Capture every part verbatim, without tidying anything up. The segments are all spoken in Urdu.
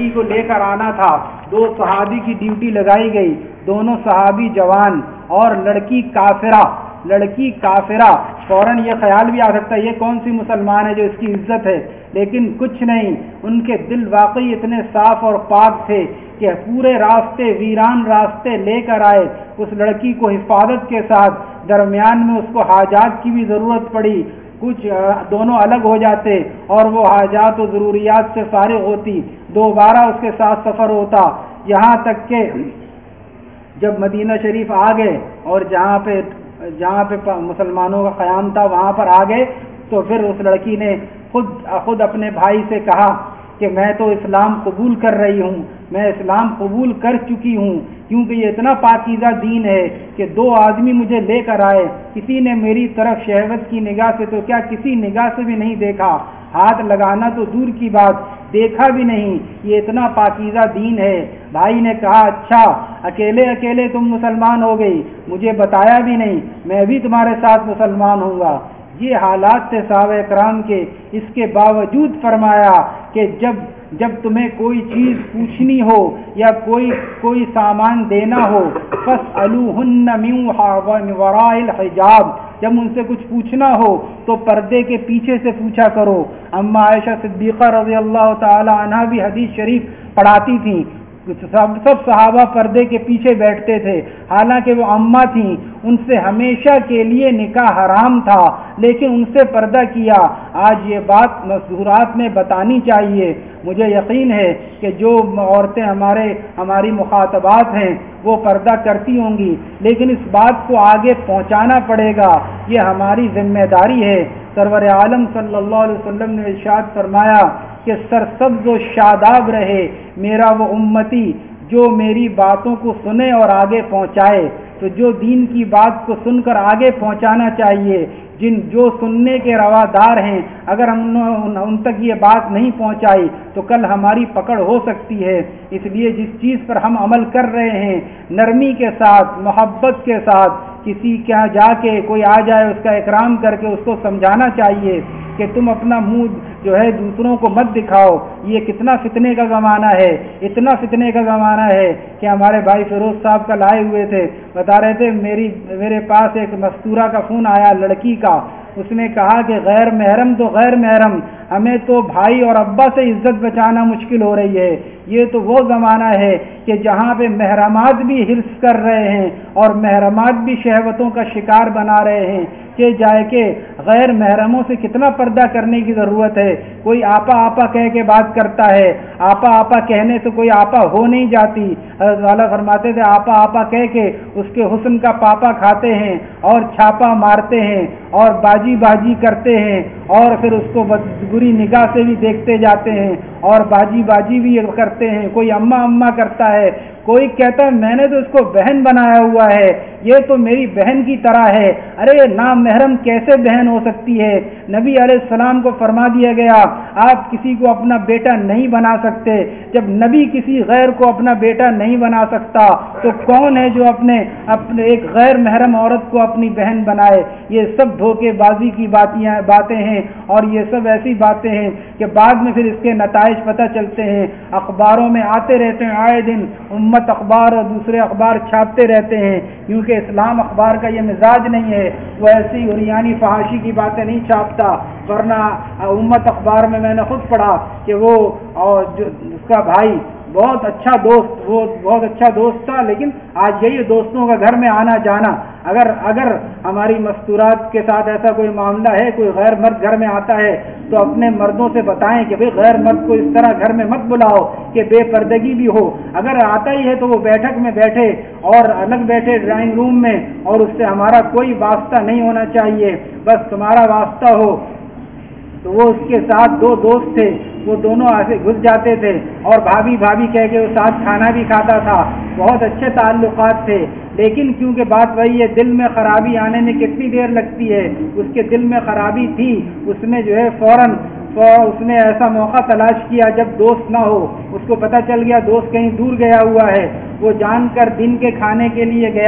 لڑکی کو لے کر آنا تھا. دو صحابی کی ڈیوٹی لگائی گئی, دونوں صحابی جوان اور لڑکی کافرہ. لڑکی کافرہ, فوراً یہ خیال بھی آ سکتا ہے یہ کون سی مسلمان ہے جو اس کی عزت ہے, لیکن کچھ نہیں, ان کے دل واقعی اتنے صاف اور پاک تھے کہ پورے راستے, ویران راستے لے کر آئے اس لڑکی کو حفاظت کے ساتھ. درمیان میں اس کو حاجات کی بھی ضرورت پڑی, کچھ دونوں الگ ہو جاتے اور وہ حاجات و ضروریات سے فارغ ہوتی, دوبارہ اس کے ساتھ سفر ہوتا, یہاں تک کہ جب مدینہ شریف آ گئے اور جہاں پہ جہاں پہ مسلمانوں کا قیام تھا وہاں پر آ گئے, تو پھر اس لڑکی نے خود خود اپنے بھائی سے کہا کہ میں تو اسلام قبول کر رہی ہوں, میں اسلام قبول کر چکی ہوں, کیونکہ یہ اتنا پاکیزہ دین ہے کہ دو آدمی مجھے لے کر آئے, کسی نے میری طرف شہوت کی نگاہ سے تو کیا کسی نگاہ سے بھی نہیں دیکھا, ہاتھ لگانا تو دور کی بات, دیکھا بھی نہیں, یہ اتنا پاکیزہ دین ہے. بھائی نے کہا اچھا اکیلے اکیلے تم مسلمان ہو گئی, مجھے بتایا بھی نہیں, میں بھی تمہارے ساتھ مسلمان ہوں گا. یہ حالات تھے صحابہ کرام کے, اس کے باوجود فرمایا کہ جب جب تمہیں کوئی چیز پوچھنی ہو یا کوئی کوئی سامان دینا ہو, فاسألوہن من وراء الحجاب, جب ان سے کچھ پوچھنا ہو تو پردے کے پیچھے سے پوچھا کرو. اما عائشہ صدیقہ رضی اللہ تعالی عنہا بھی حدیث شریف پڑھاتی تھیں, سب سب صحابہ پردے کے پیچھے بیٹھتے تھے, حالانکہ وہ اماں تھیں, ان سے ہمیشہ کے لیے نکاح حرام تھا لیکن ان سے پردہ کیا. آج یہ بات مذکورات میں بتانی چاہیے. مجھے یقین ہے کہ جو عورتیں ہمارے ہماری مخاطبات ہیں وہ پردہ کرتی ہوں گی, لیکن اس بات کو آگے پہنچانا پڑے گا, یہ ہماری ذمہ داری ہے. سرور عالم صلی اللہ علیہ وسلم نے ارشاد فرمایا کہ سرسبز و شاداب رہے میرا وہ امتی جو میری باتوں کو سنے اور آگے پہنچائے. تو جو دین کی بات کو سن کر آگے پہنچانا چاہیے, جن جو سننے کے روادار ہیں, اگر ہم نے ان تک یہ بات نہیں پہنچائی تو کل ہماری پکڑ ہو سکتی ہے. اس لیے جس چیز پر ہم عمل کر رہے ہیں نرمی کے ساتھ, محبت کے ساتھ, کسی کے یہاں جا کے کوئی آ جائے اس کا اکرام کر کے اس کو سمجھانا چاہیے کہ تم اپنا منہ جو ہے دوسروں کو مت دکھاؤ. یہ کتنا فتنے کا زمانہ ہے, اتنا فتنے کا زمانہ ہے کہ ہمارے بھائی فیروز صاحب کل آئے ہوئے تھے, بتا رہے تھے میری میرے پاس ایک مستورہ کا فون آیا لڑکی کا, اس نے کہا کہ غیر محرم تو غیر محرم, ہمیں تو بھائی اور ابا سے عزت بچانا مشکل ہو رہی ہے. یہ تو وہ زمانہ ہے کہ جہاں پہ محرمات بھی حرص کر رہے ہیں اور محرمات بھی شہوتوں کا شکار بنا رہے ہیں کہ جائے کہ غیر محرموں سے کتنا پردہ کرنے کی ضرورت ہے. کوئی آپا آپا کہہ کے بات کرتا ہے, آپا آپا کہنے سے کوئی آپا ہو نہیں جاتی. حضرت والا فرماتے تھے آپا آپا کہہ کے اس کے حسن کا پاپا کھاتے ہیں اور چھاپا مارتے ہیں اور باجی باجی کرتے ہیں اور پھر اس کو بری نگاہ سے بھی دیکھتے جاتے ہیں اور باجی باجی بھی کرتے ہیں. کوئی اماں اماں کرتا ہے, کوئی کہتا ہے میں نے تو اس کو بہن بنایا ہوا ہے, یہ تو میری بہن کی طرح ہے. ارے نامحرم کیسے بہن ہو سکتی ہے؟ نبی علیہ السلام کو فرما دیا گیا آپ کسی کو اپنا بیٹا نہیں بنا سکتے. جب نبی کسی غیر کو اپنا بیٹا نہیں بنا سکتا تو کون ہے جو اپنے اپنے ایک غیر محرم عورت کو اپنی بہن بنائے؟ یہ سب دھوکے بازی کی باتیں ہیں اور یہ سب ایسی باتیں ہیں کہ بعد میں پھر اس کے نتائج پتہ چلتے ہیں. اخباروں میں آتے رہتے ہیں, آئے دن امت اخبار اور دوسرے اخبار چھاپتے رہتے ہیں, کیونکہ اسلام اخبار کا یہ مزاج نہیں ہے, وہ ایسی عریانی فحاشی کی باتیں نہیں چھاپتا. ورنہ امت اخبار میں میں نے خود پڑھا کہ وہ اور جو اس کا بھائی بہت اچھا دوست, وہ بہت اچھا دوست تھا, لیکن آج یہی دوستوں کا گھر میں آنا جانا. اگر اگر ہماری مستورات کے ساتھ ایسا کوئی معاملہ ہے, کوئی غیر مرد گھر میں آتا ہے تو اپنے مردوں سے بتائیں کہ بھئی غیر مرد کو اس طرح گھر میں مت بلاؤ کہ بے پردگی بھی ہو. اگر آتا ہی ہے تو وہ بیٹھک میں بیٹھے اور الگ بیٹھے ڈرائنگ روم میں, اور اس سے ہمارا کوئی واسطہ نہیں ہونا چاہیے. بس تمہارا واسطہ ہو. تو وہ اس کے ساتھ دو دوست تھے, وہ دونوں ایسے گھس جاتے تھے اور بھابھی بھابھی کہہ کے وہ ساتھ کھانا بھی کھاتا تھا. بہت اچھے تعلقات تھے, لیکن کیونکہ بات وہی ہے دل میں خرابی آنے میں کتنی دیر لگتی ہے, اس کے دل میں خرابی تھی. اس نے جو ہے فوراً اس نے ایسا موقع تلاش کیا جب دوست نہ ہو. اس کو پتہ چل گیا دوست کہیں دور گیا ہوا ہے, وہ جان کر دن کے کھانے کے لیے گیا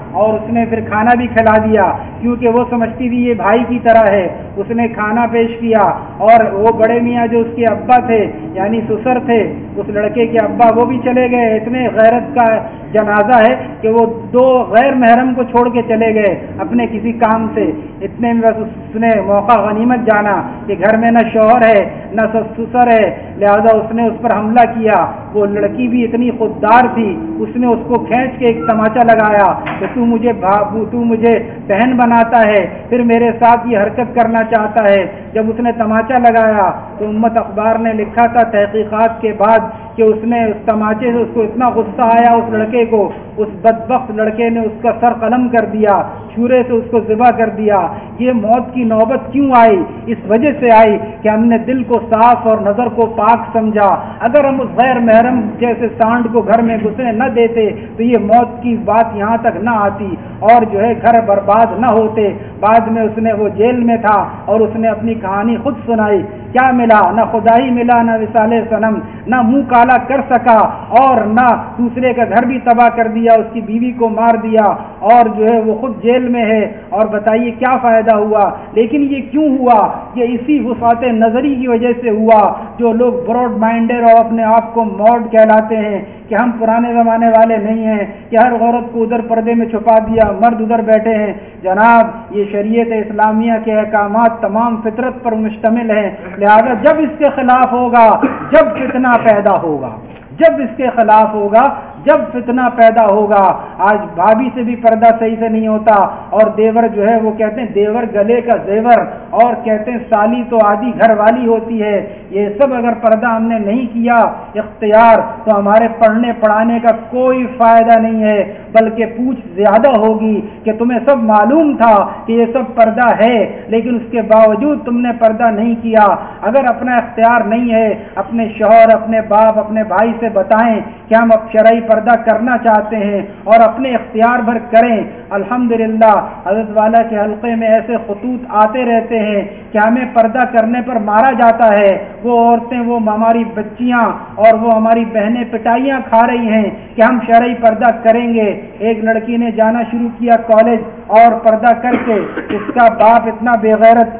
اور اس نے پھر کھانا بھی کھلا دیا، کیونکہ وہ سمجھتی تھی یہ بھائی کی طرح ہے۔ اس نے کھانا پیش کیا، اور وہ بڑے میاں جو اس کے ابا تھے یعنی سسر تھے اس لڑکے کے ابا، وہ بھی چلے گئے۔ اتنے غیرت کا جنازہ ہے کہ وہ دو غیر محرم کو چھوڑ کے چلے گئے اپنے کسی کام سے۔ اتنے میں بس اس نے موقع غنیمت جانا کہ گھر میں نہ شوہر ہے نہ سسر ہے، لہذا اس نے اس پر حملہ کیا۔ وہ لڑکی بھی اتنی خوددار تھی، اس نے اس کو کھینچ کے ایک تماچا لگایا کہ تو مجھے تو مجھے بہن بناتا ہے، پھر میرے ساتھ یہ حرکت کرنا چاہتا ہے۔ جب اس نے تماچا لگایا تو امت اخبار نے لکھا تھا تحقیقات کے بعد کہ اس نے اس تماچے سے اس کو اتنا غصہ آیا اس لڑکے کو، اس بدبخت لڑکے نے اس کا سر قلم کر دیا، چھرے سے اس کو ذبح کر دیا۔ یہ موت کی نوبت کیوں آئی؟ اس وجہ سے آئی کہ ہم نے دل کو صاف اور نظر کو پاک سمجھا۔ اگر ہم اس غیر محرم جیسے سانڈ کو گھر میں گھسنے نہ دیتے تو یہ موت کی بات یہاں تک نہ آتی اور جو ہے گھر برباد نہ ہوتے۔ بعد میں اس نے وہ جیل میں تھا اور اس نے اپنی کہانی خود سنائی۔ کیا ملا؟ نہ خدائی ملا، نہ وصال صنم، نہ منہ کالا کر سکا، اور نہ دوسرے کا گھر بھی تباہ کر دیا، اس کی بیوی کو مار دیا، اور جو ہے وہ خود جیل میں ہے۔ اور بتائیے کیا فائدہ ہوا؟ لیکن یہ کیوں ہوا؟ یہ اسی وسعت نظری کی وجہ سے ہوا۔ جو لوگ براڈ مائنڈر اور اپنے آپ کو موڈ کہلاتے ہیں کہ ہم پرانے زمانے والے نہیں ہیں کہ ہر عورت کو ادھر پردے میں چھپا دیا، مرد ادھر بیٹھے ہیں۔ جناب یہ شریعت اسلامیہ کے احکامات تمام فطرت پر مشتمل ہیں، لہذا جب اس کے خلاف ہوگا، جب فتنہ پیدا ہوگا، جب اس کے خلاف ہوگا، جب فتنہ پیدا ہوگا۔ آج بھابھی سے بھی پردہ صحیح سے نہیں ہوتا، اور دیور جو ہے وہ کہتے ہیں دیور گلے کا زیور، اور کہتے ہیں سالی تو آدھی گھر والی ہوتی ہے۔ یہ سب اگر پردہ ہم نے نہیں کیا اختیار تو ہمارے پڑھنے پڑھانے کا کوئی فائدہ نہیں ہے، بلکہ پوچھ زیادہ ہوگی کہ تمہیں سب معلوم تھا کہ یہ سب پردہ ہے، لیکن اس کے باوجود تم نے پردہ نہیں کیا۔ اگر اپنا اختیار نہیں ہے، اپنے شوہر، اپنے باپ، اپنے بھائی سے بتائیں کہ ہم اب شرعی پردہ کرنا چاہتے ہیں اور اپنے اختیار بھر کریں۔ الحمدللہ حضرت والا کے حلقے میں ایسے خطوط آتے رہتے ہیں کہ ہمیں پردہ کرنے پر مارا جاتا ہے، وہ عورتیں، وہ ہماری بچیاں اور وہ ہماری بہنیں پٹائیاں کھا رہی ہیں کہ ہم شرعی پردہ کریں گے۔ ایک لڑکی نے جانا شروع کیا کالج اور پردہ کر کے، اس کا باپ اتنا بے غیرت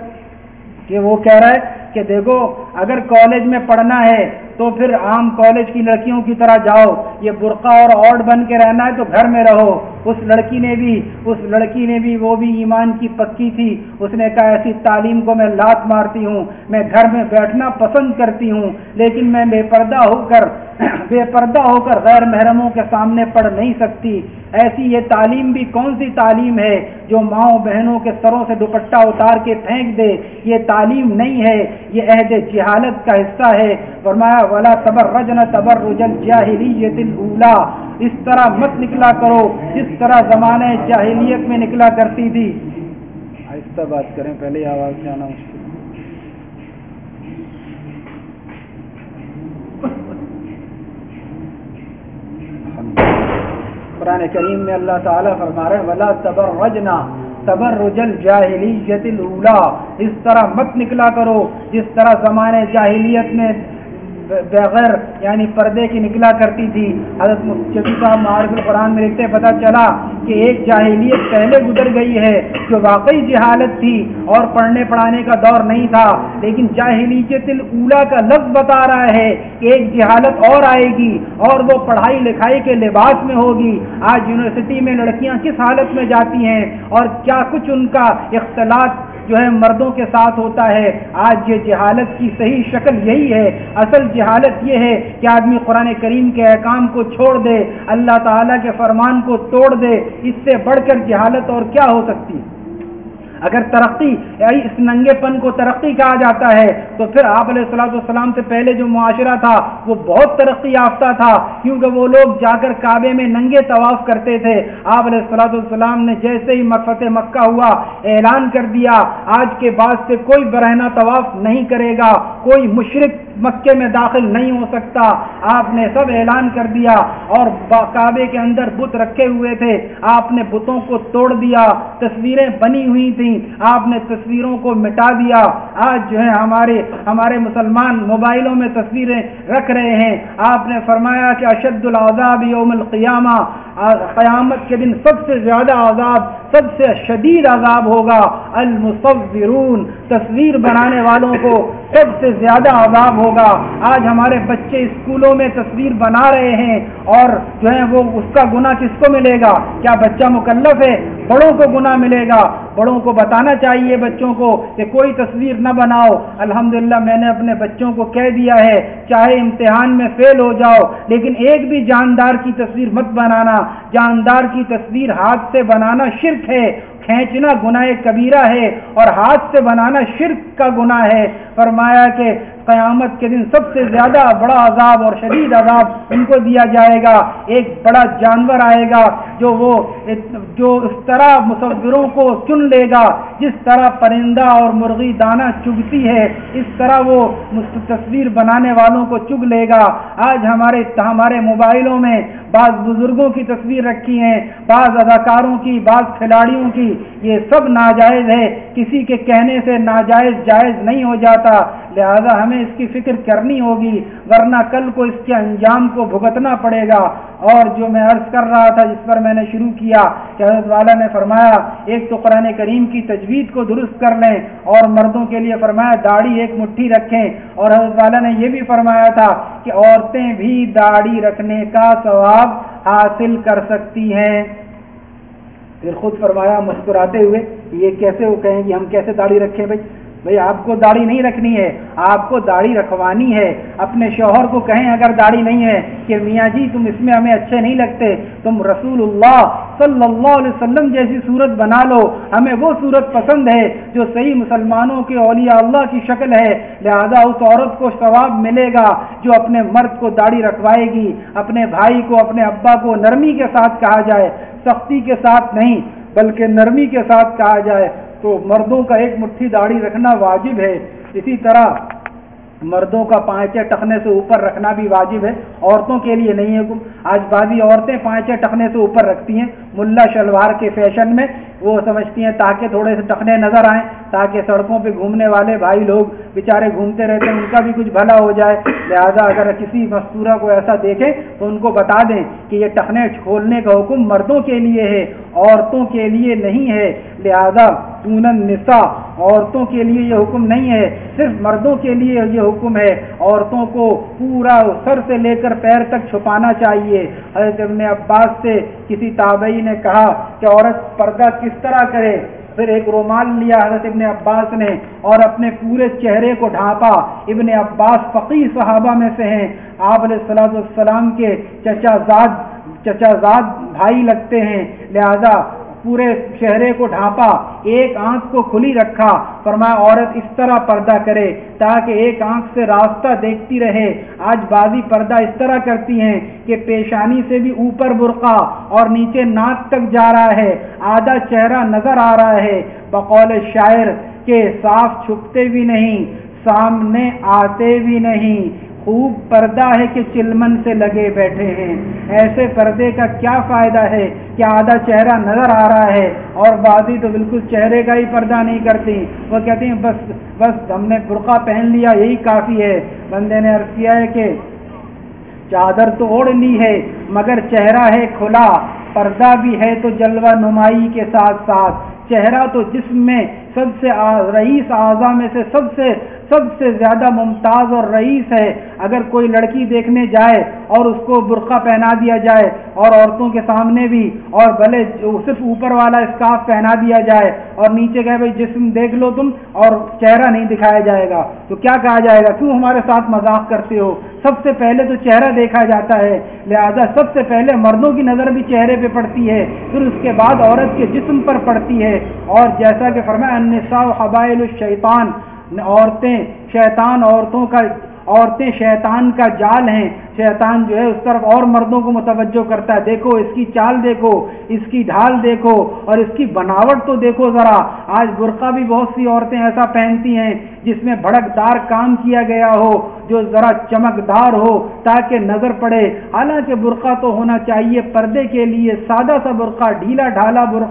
کہ وہ کہہ رہا ہے کہ دیکھو اگر کالج میں پڑھنا ہے تو پھر عام کالج کی لڑکیوں کی طرح جاؤ، یہ برقع اور اوڑھ بن کے رہنا ہے تو گھر میں رہو۔ اس لڑکی نے بھی اس لڑکی نے بھی وہ بھی ایمان کی پکی تھی، اس نے کہا ایسی تعلیم کو میں لات مارتی ہوں، میں گھر میں بیٹھنا پسند کرتی ہوں، لیکن میں بے پردہ ہو کر بے پردہ ہو کر غیر محرموں کے سامنے پڑھ نہیں سکتی۔ ایسی یہ تعلیم بھی کون سی تعلیم ہے جو ماؤں بہنوں کے سروں سے دوپٹہ اتار کے پھینک دے؟ یہ تعلیم نہیں ہے، یہ عہد جہالت کا حصہ ہے۔ فرمایا ولا تبرجن تبرج الجاہلیت الاولی، اس طرح مت نکلا کرو جس طرح زمانے جاہلیت میں نکلا کرتی تھی۔ آہستہ بات کریں، پہلے آواز سے آنا مشکل۔ قرآن کریم میں اللہ تعالیٰ فرما رہے ولا تبرجنا تبرج الجاہلیت الاولی، اس طرح مت نکلا کرو جس طرح زمانے جاہلیت میں بغیر یعنی پردے کی نکلا کرتی تھی۔ حضرت شفیع صاحب معارف القرآن میں لکھتے پتہ چلا کہ ایک جاہلیت پہلے گزر گئی ہے جو واقعی جہالت تھی اور پڑھنے پڑھانے کا دور نہیں تھا، لیکن جاہلیت الاولی کا لفظ بتا رہا ہے کہ ایک جہالت اور آئے گی اور وہ پڑھائی لکھائی کے لباس میں ہوگی۔ آج یونیورسٹی میں لڑکیاں کس حالت میں جاتی ہیں اور کیا کچھ ان کا اختلاط جو ہے مردوں کے ساتھ ہوتا ہے۔ آج یہ جہالت کی صحیح شکل یہی ہے۔ اصل جہالت یہ ہے کہ آدمی قرآن کریم کے احکام کو چھوڑ دے، اللہ تعالیٰ کے فرمان کو توڑ دے، اس سے بڑھ کر جہالت اور کیا ہو سکتی ہے؟ اگر ترقی اس ننگے پن کو ترقی کہا جاتا ہے تو پھر آپ علیہ الصلوۃ والسلام سے پہلے جو معاشرہ تھا وہ بہت ترقی یافتہ تھا، کیونکہ وہ لوگ جا کر کعبے میں ننگے طواف کرتے تھے۔ آپ علیہ الصلوۃ والسلام نے جیسے ہی فتح مکہ ہوا اعلان کر دیا آج کے بعد سے کوئی برہنہ طواف نہیں کرے گا، کوئی مشرک مکے میں داخل نہیں ہو سکتا۔ آپ نے سب اعلان کر دیا اور کعبے کے اندر بت رکھے ہوئے تھے، آپ نے بتوں کو توڑ دیا، تصویریں بنی ہوئی تھیں تھیں آپ نے تصویروں کو مٹا دیا. آج جو ہے ہمارے ہمارے مسلمان موبائلوں میں تصویریں رکھ رہے ہیں. آپ نے فرمایا کہ اشد العذاب یوم القیامہ، قیامت کے دن سب سے زیادہ عذاب، سب سے شدید عذاب ہوگا المصورون، تصویر بنانے والوں کو سب سے زیادہ عذاب ہوگا. آج ہمارے بچے اسکولوں میں تصویر بنا رہے ہیں اور جو ہے وہ اس کا گناہ کس کو ملے گا؟ کیا بچہ مکلف ہے؟ بڑوں کو گناہ ملے گا. بڑوں کو بتانا چاہیے بچوں کو کہ کوئی تصویر نہ بناؤ. الحمدللہ میں نے اپنے بچوں کو کہہ دیا ہے چاہے امتحان میں فیل ہو جاؤ لیکن ایک بھی جاندار کی تصویر مت بنانا. جاندار کی تصویر ہاتھ سے بنانا شرک ہے، کھینچنا گناہ کبیرہ ہے اور ہاتھ سے بنانا شرک کا گناہ ہے. فرمایا کہ قیامت کے دن سب سے زیادہ بڑا عذاب اور شدید عذاب ان کو دیا جائے گا. ایک بڑا جانور آئے گا جو وہ جو اس طرح مصوروں کو چن لے گا جس طرح پرندہ اور مرغی دانہ چگتی ہے، اس طرح وہ تصویر بنانے والوں کو چگ لے گا. آج ہمارے ہمارے موبائلوں میں بعض بزرگوں کی تصویر رکھی ہیں، بعض اداکاروں کی، بعض کھلاڑیوں کی. یہ سب ناجائز ہے، کسی کے کہنے سے ناجائز جائز نہیں ہو جاتا. لہذا ہمیں اس کی فکر کرنی ہوگی ورنہ کل کو اس کے انجام کو بھگتنا پڑے گا. اور جو میں عرض کر رہا تھا جس پر میں نے شروع کیا کہ حضرت والا نے فرمایا ایک تو قرآن کریم کی تجوید کو درست کر لیں اور مردوں کے لیے فرمایا داڑھی ایک مٹھی رکھیں. اور حضرت والا نے یہ بھی فرمایا تھا کہ عورتیں بھی داڑھی رکھنے کا ثواب حاصل کر سکتی ہیں. پھر خود فرمایا مسکراتے ہوئے یہ کیسے وہ کہیں کہ ہم کیسے داڑھی رکھیں؟ بھائی بھائی آپ کو داڑھی نہیں رکھنی ہے، آپ کو داڑھی رکھوانی ہے. اپنے شوہر کو کہیں اگر داڑھی نہیں ہے کہ میاں جی تم اس میں ہمیں اچھے نہیں لگتے، تم رسول اللہ صلی اللہ علیہ وسلم جیسی صورت بنا لو، ہمیں وہ صورت پسند ہے جو صحیح مسلمانوں کے اولیاء اللہ کی شکل ہے. لہذا اس عورت کو ثواب ملے گا جو اپنے مرد کو داڑھی رکھوائے گی. اپنے بھائی کو، اپنے ابا کو نرمی کے ساتھ کہا جائے، سختی کے ساتھ نہیں بلکہ نرمی کے ساتھ کہا جائے. تو مردوں کا ایک مٹھی داڑھی رکھنا واجب ہے. اسی طرح مردوں کا پانچے ٹخنے سے اوپر رکھنا بھی واجب ہے، عورتوں کے لیے نہیں ہے. آج بعضی عورتیں پانچے ٹخنے سے اوپر رکھتی ہیں ملا شلوار کے فیشن میں. وہ سمجھتی ہیں تاکہ تھوڑے سے ٹخنے نظر آئیں، تاکہ سڑکوں پہ گھومنے والے بھائی لوگ بیچارے گھومتے رہتے ہیں ان کا بھی کچھ بھلا ہو جائے. لہذا اگر کسی مستورہ کو ایسا دیکھیں تو ان کو بتا دیں کہ یہ ٹخنے کھولنے کا حکم مردوں کے لیے ہے، عورتوں کے لیے نہیں ہے. لہذا دون النساء، عورتوں کے لیے یہ حکم نہیں ہے، صرف مردوں کے لیے یہ حکم ہے. عورتوں کو پورا سر سے لے کر پیر تک چھپانا چاہیے. حضرت ابن عباس سے کسی تابعی نے کہا کہ عورت پردہ کس طرح کرے؟ پھر ایک رومال لیا حضرت ابن عباس نے اور اپنے پورے چہرے کو ڈھانپا. ابن عباس فقیہ صحابہ میں سے ہیں، آپ علیہ الصلوۃ والسلام کے چچا زاد چچا زاد بھائی لگتے ہیں. لہذا پورے چہرے کو ڈھانپا، ایک آنکھ کو کھلی رکھا. فرمایا عورت اس طرح پردہ کرے تاکہ ایک آنکھ سے راستہ دیکھتی رہے. آج بعضی پردہ اس طرح کرتی ہیں کہ پیشانی سے بھی اوپر برقع اور نیچے ناک تک جا رہا ہے، آدھا چہرہ نظر آ رہا ہے. بقول شاعر کے صاف چھپتے بھی نہیں، سامنے آتے بھی نہیں، خوب پردہ ہے کہ چلمن سے لگے بیٹھے ہیں. ایسے پردے کا کیا فائدہ ہے کہ آدھا چہرہ نظر آ رہا ہے اور بعضی تو بالکل چہرے کا ہی پردہ نہیں کرتی. وہ کہتی ہیں بس بس ہم نے برقع پہن لیا یہی کافی ہے. بندے نے عرض کیا ہے کہ چادر تو اوڑھ لی ہے مگر چہرہ ہے کھلا، پردہ بھی ہے تو جلوہ نمائی کے ساتھ ساتھ. چہرہ تو جسم میں سب سے رئیس اعضاء میں سے سب سے سب سے زیادہ ممتاز اور رئیس ہے. اگر کوئی لڑکی دیکھنے جائے اور اس کو برقع پہنا دیا جائے اور عورتوں کے سامنے بھی اور بھلے صرف اوپر والا اسکارف پہنا دیا جائے اور نیچے گئے بھائی جسم دیکھ لو تم اور چہرہ نہیں دکھایا جائے گا تو کیا کہا جائے گا؟ کیوں ہمارے ساتھ مذاق کرتے ہو؟ سب سے پہلے تو چہرہ دیکھا جاتا ہے. لہذا سب سے پہلے مردوں کی نظر بھی چہرے پہ پڑتی ہے، پھر اس کے بعد عورت کے جسم پر پڑتی ہے. اور جیسا کہ فرمایا النساء حبائل الشیطان، عورتیں شیطان عورتوں کا عورتیں شیطان کا جال ہیں. شیطان جو ہے اس طرف اور مردوں کو متوجہ کرتا ہے. دیکھو اس کی چال دیکھو، اس کی ڈھال دیکھو اور اس کی بناوٹ تو دیکھو ذرا. آج برقع بھی بہت سی عورتیں ایسا پہنتی ہیں جس میں بھڑکدار کام کیا گیا ہو، جو ذرا چمکدار ہو تاکہ نظر پڑے. حالانکہ برقع تو ہونا چاہیے پردے کے لیے، سادہ سا برقع، ڈھیلا ڈھالا برقع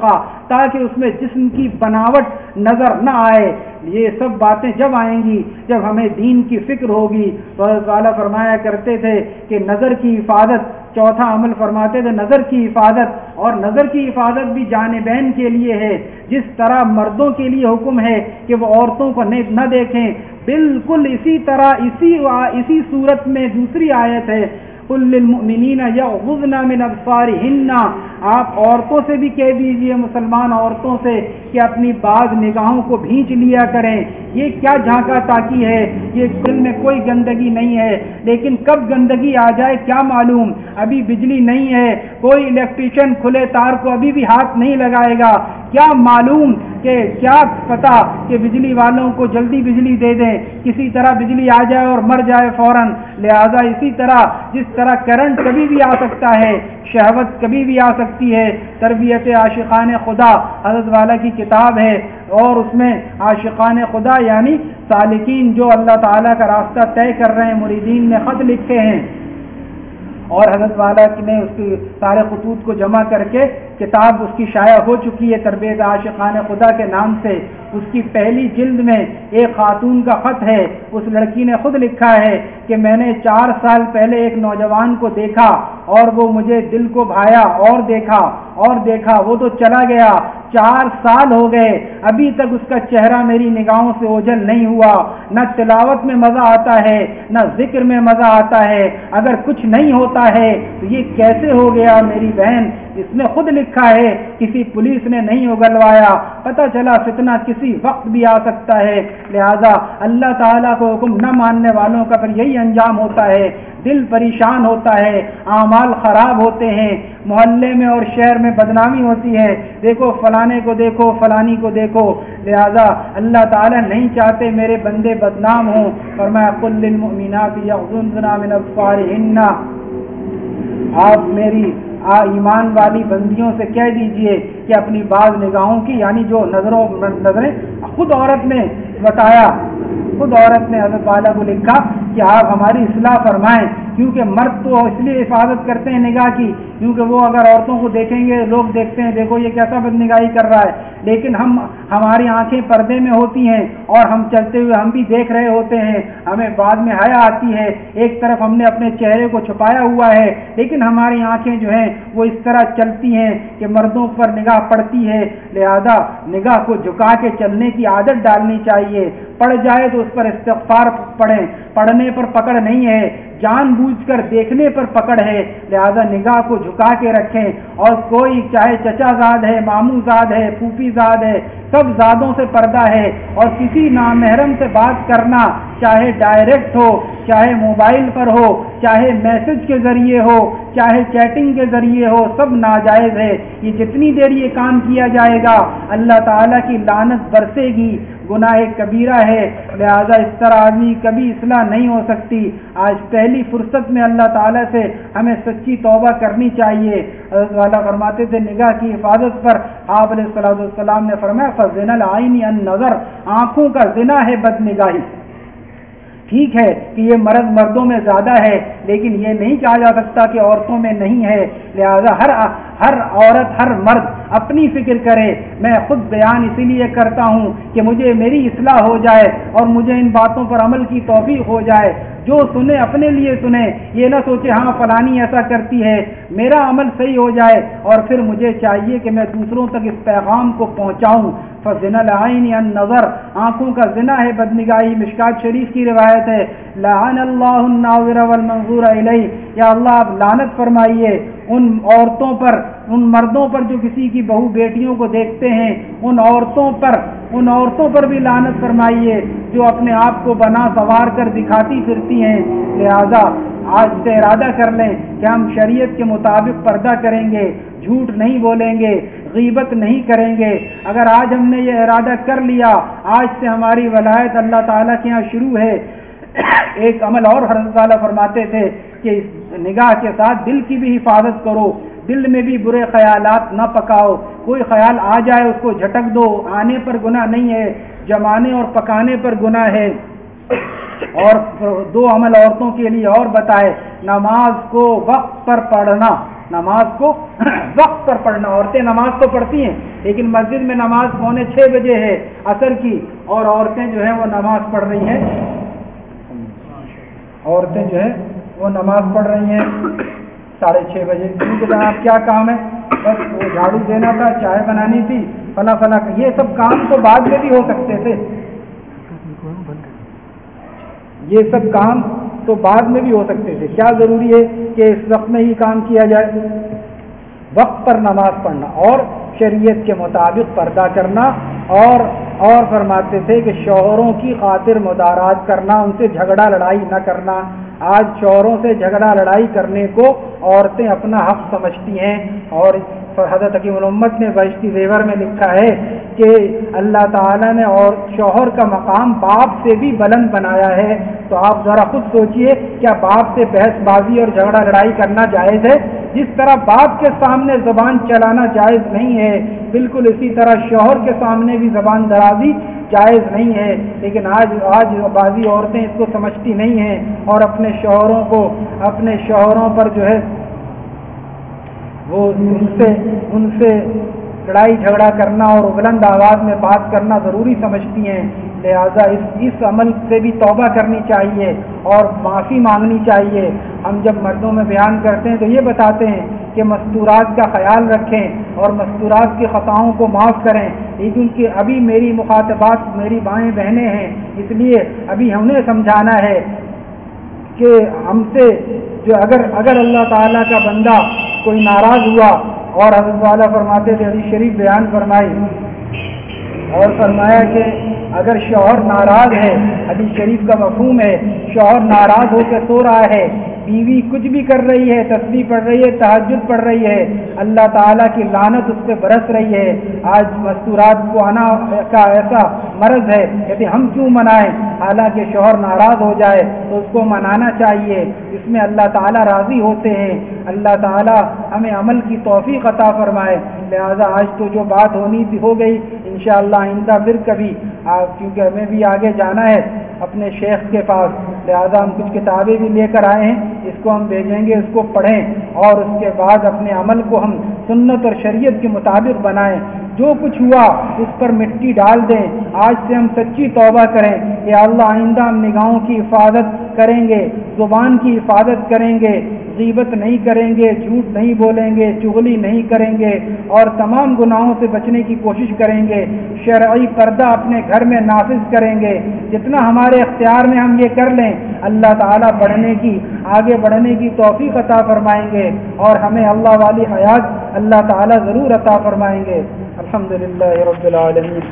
تاکہ اس میں جسم کی بناوٹ نظر نہ آئے. یہ سب باتیں جب آئیں گی جب ہمیں دین کی فکر ہوگی. تو اللہ تعالیٰ فرمایا کرتے تھے کہ نظر کی حفاظت, چوتھا عمل فرماتے تھے نظر کی حفاظت, اور نظر کی حفاظت بھی جانبین کے لیے ہے. جس طرح مردوں کے لیے حکم ہے کہ وہ عورتوں کو نہ دیکھیں, بالکل اسی طرح اسی اسی صورت میں دوسری آیت ہے قُلْ لِلْمُؤْمِنِينَ يَغْضُضْنَ مِنْ أَبْصَارِهِنَّ, آپ عورتوں سے بھی کہہ دیجئے, مسلمان عورتوں سے, کہ اپنی بعض نگاہوں کو بھینچ لیا کریں. یہ کیا جھانکا تاکی ہے, یہ دل میں کوئی گندگی نہیں ہے, لیکن کب گندگی آ جائے کیا معلوم. ابھی بجلی نہیں ہے, کوئی الیکٹریشین کھلے تار کو ابھی بھی ہاتھ نہیں لگائے گا, کیا معلوم کہ کیا پتا کہ بجلی والوں کو جلدی بجلی دے دیں, کسی طرح بجلی آ جائے اور مر جائے فوراً. لہذا اسی طرح جس طرح کرنٹ کبھی بھی آ سکتا ہے, شہوت کبھی بھی آ سکتی ہے. تربیت عاشقان خدا حضرت والا کی کتاب ہے, اور اس میں عاشقان خدا یعنی سالکین جو اللہ تعالیٰ کا راستہ طے کر رہے ہیں, مریدین نے خط لکھے ہیں, اور حضرت والا نے اس کی سارے خطوط کو جمع کر کے کتاب اس کی شائع ہو چکی ہے تربیت عاشقان خدا کے نام سے. اس کی پہلی جلد میں ایک خاتون کا خط ہے. اس لڑکی نے خود لکھا ہے کہ میں نے چار سال پہلے ایک نوجوان کو دیکھا اور وہ مجھے دل کو بھایا, اور دیکھا اور دیکھا وہ تو چلا گیا. چار سال ہو گئے, ابھی تک اس کا چہرہ میری نگاہوں سے اوجھل نہیں ہوا. نہ تلاوت میں مزہ آتا ہے, نہ ذکر میں مزہ آتا ہے. اگر کچھ نہیں ہوتا ہے تو یہ کیسے ہو گیا میری بہن. اس نے خود لکھا ہے کسی پولیس نے نہیں اگلوایا, پتہ چلا فتنہ کسی وقت بھی آ سکتا ہے. لہذا اللہ تعالیٰ کو حکم نہ ماننے والوں کا پھر یہی انجام ہوتا ہے, دل پریشان ہوتا ہے, اعمال خراب ہوتے ہیں, محلے میں اور شہر میں بدنامی ہوتی ہے. دیکھو فلانے کو دیکھو, فلانی کو دیکھو. لہذا اللہ تعالیٰ نہیں چاہتے میرے بندے بدنام ہوں. فرمایا قُلْ لِلْمُؤْمِنَاتِ يَغْضُضْنَ مِنْ أَبْصَارِهِنَّ, آپ میری ایمان والی بندیوں سے کہہ دیجئے کہ اپنی بعض نگاہوں کی, یعنی جو نظروں نظریں خود عورت نے بتایا, خود عورت نے حضرت والا کو لکھا کہ آپ ہماری اصلاح فرمائیں, کیونکہ مرد تو اس لیے حفاظت کرتے ہیں نگاہ کی کیونکہ وہ اگر عورتوں کو دیکھیں گے, لوگ دیکھتے ہیں دیکھو یہ کیسا بد نگاہی کر رہا ہے, لیکن ہم ہماری آنکھیں پردے میں ہوتی ہیں اور ہم چلتے ہوئے ہم بھی دیکھ رہے ہوتے ہیں, ہمیں بعد میں حیا آتی ہے. ایک طرف ہم نے اپنے چہرے کو چھپایا ہوا ہے, لیکن ہماری آنکھیں جو ہیں وہ اس طرح چلتی ہیں کہ مردوں پر نگاہ پڑتی ہے. لہذا نگاہ کو جھکا کے چلنے کی عادت ڈالنی چاہیے. پڑ جائے تو اس پر استغفار پڑھیں, پڑھنے پر پکڑ نہیں ہے, جان بوجھ کر دیکھنے پر پکڑ ہے. لہذا نگاہ کو جھکا کے رکھیں. اور کوئی چاہے چچا زاد ہے, ماموں زاد ہے, پھوپھی زاد ہے, سب زادوں سے پردہ ہے. اور کسی نامحرم سے بات کرنا, چاہے ڈائریکٹ ہو, چاہے موبائل پر ہو, چاہے میسج کے ذریعے ہو, چاہے چیٹنگ کے ذریعے ہو, سب ناجائز ہے. یہ جتنی دیر یہ کام کیا جائے گا اللہ تعالیٰ کی لعنت برسے گی, گناہ کبیرہ ہے. لہذا اس طرح آدمی کبھی اصلاح نہیں ہو سکتی. آج پہلی فرصت میں اللہ تعالیٰ سے ہمیں سچی توبہ کرنی چاہیے. حضرت والا فرماتے تھے نگاہ کی حفاظت پر آپ علیہ الصلوۃ والسلام نے فرمایا فَزِنَ الْعَيْنِ النَّظَرُ, آنکھوں کا زنا ہے بد نگاہی. ٹھیک ہے کہ یہ مرض مردوں میں زیادہ ہے, لیکن یہ نہیں کہا جا سکتا کہ عورتوں میں نہیں ہے. لہذا ہر ہر عورت, ہر مرد اپنی فکر کرے. میں خود بیان اسی لیے کرتا ہوں کہ مجھے میری اصلاح ہو جائے اور مجھے ان باتوں پر عمل کی توفیق ہو جائے. جو سنے اپنے لیے سنے, یہ نہ سوچے ہاں فلانی ایسا کرتی ہے, میرا عمل صحیح ہو جائے اور پھر مجھے چاہیے کہ میں دوسروں تک اس پیغام کو پہنچاؤں. فَزِنَ الْعَيْنِ النَّظَرُ, آنکھوں کا زنا ہے بدنگاہی. مشکات شریف کی روایت ہے لَعَنَ اللَّهُ النَّاظِرَ وَالْمَنظُورَ إِلَيْهِ, یا اللہ آپ لعنت فرمائیے ان عورتوں پر, ان مردوں پر جو کسی کی بہو بیٹیوں کو دیکھتے ہیں, ان عورتوں پر ان عورتوں پر بھی لعنت فرمائیے جو اپنے آپ کو بنا سنوار کر دکھاتی پھرتی ہیں. لہذا آج سے ارادہ کر لیں کہ ہم شریعت کے مطابق پردہ کریں گے, جھوٹ نہیں بولیں گے, غیبت نہیں کریں گے. اگر آج ہم نے یہ ارادہ کر لیا, آج سے ہماری ولایت اللہ تعالیٰ کے یہاں شروع ہے. ایک عمل اور حضرت والا فرماتے تھے کہ نگاہ کے ساتھ دل کی بھی حفاظت کرو, دل میں بھی برے خیالات نہ پکاؤ. کوئی خیال آ جائے اس کو جھٹک دو, آنے پر گناہ نہیں ہے, جمانے اور پکانے پر گناہ ہے. اور دو عمل عورتوں کے لیے اور بتائے, نماز کو وقت پر پڑھنا, نماز کو وقت پر پڑھنا. عورتیں نماز تو پڑھتی ہیں لیکن مسجد میں نماز پونے چھ بجے ہے عصر کی, اور عورتیں جو ہیں وہ نماز پڑھ رہی ہیں عورتیں جو ہیں وہ نماز پڑھ رہی ہیں ساڑھے چھ بجے. کیونکہ جناب کیا کام ہے, بس وہ جھاڑو دینا تھا, چائے بنانی تھی, فلاں فلاں. یہ سب کام تو بعد میں بھی ہو سکتے تھے, یہ سب کام تو بعد میں بھی ہو سکتے تھے. کیا ضروری ہے کہ اس وقت میں ہی کام کیا جائے؟ وقت پر نماز پڑھنا اور شریعت کے مطابق پردہ کرنا. اور اور فرماتے تھے کہ شوہروں کی خاطر مدارات کرنا, ان سے جھگڑا لڑائی نہ کرنا. آج شوہروں سے جھگڑا لڑائی کرنے کو عورتیں اپنا حق سمجھتی ہیں, اور حضرت حکیم الامت نے بہشتی زیور میں لکھا ہے کہ اللہ تعالیٰ نے اور شوہر کا مقام باپ سے بھی بلند بنایا ہے. تو آپ ذرا خود سوچئے, کیا باپ سے بحث بازی اور جھگڑا لڑائی کرنا جائز ہے؟ جس طرح باپ کے سامنے زبان چلانا جائز نہیں ہے, بالکل اسی طرح شوہر کے سامنے بھی زبان درازی جائز نہیں ہے. لیکن آج آج بعضی عورتیں اس کو سمجھتی نہیں ہیں اور اپنے شوہروں کو اپنے شوہروں پر جو ہے وہ ان سے ان سے لڑائی جھگڑا کرنا اور بلند آواز میں بات کرنا ضروری سمجھتی ہیں. لہذا اس اس عمل سے بھی توبہ کرنی چاہیے اور معافی مانگنی چاہیے. ہم جب مردوں میں بیان کرتے ہیں تو یہ بتاتے ہیں کہ مستورات کا خیال رکھیں اور مستورات کی خطاؤں کو معاف کریں, لیکن کہ ابھی میری مخاطبات میری بائیں بہنیں ہیں, اس لیے ابھی ہم نے سمجھانا ہے کہ ہم سے جو اگر اگر اللہ تعالیٰ کا بندہ کوئی ناراض ہوا, اور حضرت والا فرماتے تھے, حدیث شریف بیان فرمائی اور فرمایا کہ اگر شوہر ناراض ہے, حدیث شریف کا مفہوم ہے شوہر ناراض ہو کے سو رہا ہے, بیوی کچھ بھی کر رہی ہے, تسبیح پڑھ رہی ہے, تہجد پڑھ رہی ہے, اللہ تعالیٰ کی لعنت اس پہ برس رہی ہے. آج مستورات کو آنا کا ایسا مرض ہے, کہتے ہم کیوں منائیں, حالانکہ شوہر ناراض ہو جائے تو اس کو منانا چاہیے, اس میں اللہ تعالیٰ راضی ہوتے ہیں. اللہ تعالیٰ ہمیں عمل کی توفیق عطا فرمائے. لہذا آج تو جو بات ہونی تھی ہو گئی, انشاءاللہ آئندہ پھر کبھی, کیونکہ ہمیں بھی آگے جانا ہے اپنے شیخ کے پاس, لہذا ہم کچھ کتابیں بھی لے کر آئے ہیں, اس کو ہم بھیجیں گے, اس کو پڑھیں اور اس کے بعد اپنے عمل کو ہم سنت اور شریعت کے مطابق بنائیں. جو کچھ ہوا اس پر مٹی ڈال دیں. آج سے ہم سچی توبہ کریں کہ اللہ آئندہ ہم نگاہوں کی حفاظت کریں گے, زبان کی حفاظت کریں گے, غیبت نہیں کریں گے, جھوٹ نہیں بولیں گے, چغلی نہیں کریں گے, اور تمام گناہوں سے بچنے کی کوشش کریں گے. شرعی پردہ اپنے گھر میں نافذ کریں گے. جتنا ہمارے اختیار میں ہم یہ کر لیں, اللہ تعالیٰ بڑھنے کی آگے بڑھنے کی توفیق عطا فرمائیں گے, اور ہمیں اللہ والی حیات اللہ تعالیٰ ضرور عطا فرمائیں گے. الحمدللہ رب العالمین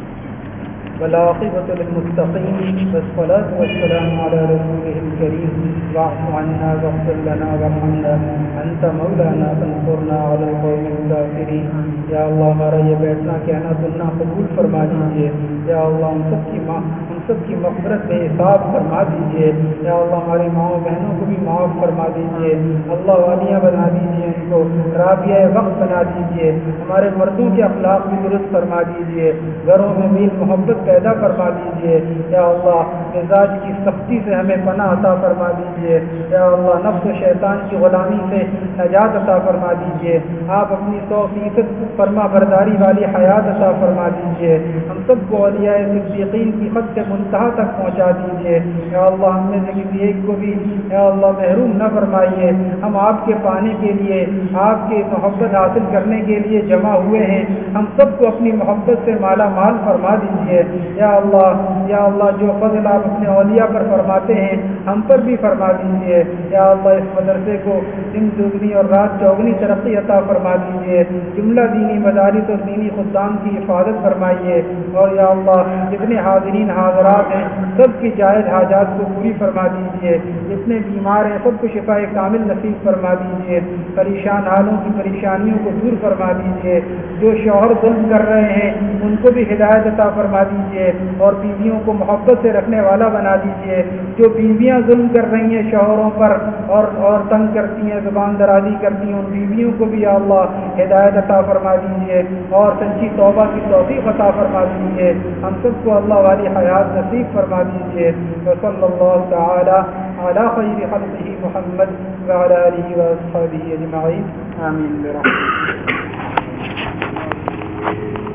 والعاقبۃ للمتقین والصلاۃ والسلام علی رسولہ الکریم. واعف عنا واغفر لنا وارحمنا انت مولانا فانصرنا علی القوم الکافرین. یا اللہ ہمارا یہ بیٹھنا کہنا سننا قبول فرما دیجیے. یا اللہ ہم سب کی ماں ہم سب کی مغفرت بے حساب فرما دیجیے. یا اللہ ہماری ماؤں بہنوں کو بھی معاف فرما دیجیے. اللہ والیاں بنا دیجیے, ان کو رابعہ وقت بنا دیجیے. ہمارے مردوں کے اخلاق بھی درست فرما دیجیے. گھروں میں میل محبت پیدا فرما دیجیے. یا اللہ مزاج کی سختی سے ہمیں پناہ عطا فرما دیجیے. یا اللہ نفس و شیطان کی غلامی سے نجات عطا فرما دیجیے. آپ اپنی سو فیصد فرما برداری والی حیات عطا فرما دیجیے. ہم سب کو اولیاء صدیقین کی خط منتہا تک پہنچا دیجیے. یا اللہ ہم میں سے کسی ایک کو بھی یا اللہ محروم نہ فرمائیے. ہم آپ کے پانے کے لیے, آپ کے محبت حاصل کرنے کے لیے جمع ہوئے ہیں. ہم سب کو اپنی محبت سے مالا مال فرما دیجیے. یا اللہ یا اللہ جو فضل آپ اپنے اولیاء پر فرماتے ہیں ہم پر بھی فرما دیجیے. یا اللہ اس مدرسے کو دن دوگنی اور رات چوگنی ترقی عطا فرما دیجیے. جملہ دینی مدارس اور دینی خدام کی حفاظت فرمائیے. اور یا اللہ جتنے حاضرین حاضرات ہیں سب کی جائز حاجات کو پوری فرما دیجیے. جتنے بیمار ہیں سب کو شفا کامل نصیب فرما دیجیے. پریشان حالوں کی پریشانیوں کو دور فرما دیجیے. جو شوہر ظلم کر رہے ہیں ان کو بھی ہدایت عطا فرما دیجیے اور بیویوں کو محبت سے رکھنے والا بنا دیجیے. جو بیویاں ظلم کر رہی ہیں شوہروں پر اور اور تنگ کرتی ہیں, زبان درازی کرتی ہیں, ان بیویوں کو بھی یا اللہ ہدایت عطا فرما دیجیے اور سچی توبہ کی توفیق عطا فرما دیجیے. ہم سب کو اللہ والی حیات نصیب فرما دیجیے. وصلی اللہ تعالی علی خیر خلقہ محمد وعلی آلہ واصحابہ اجمعین. آمین برحمتہ.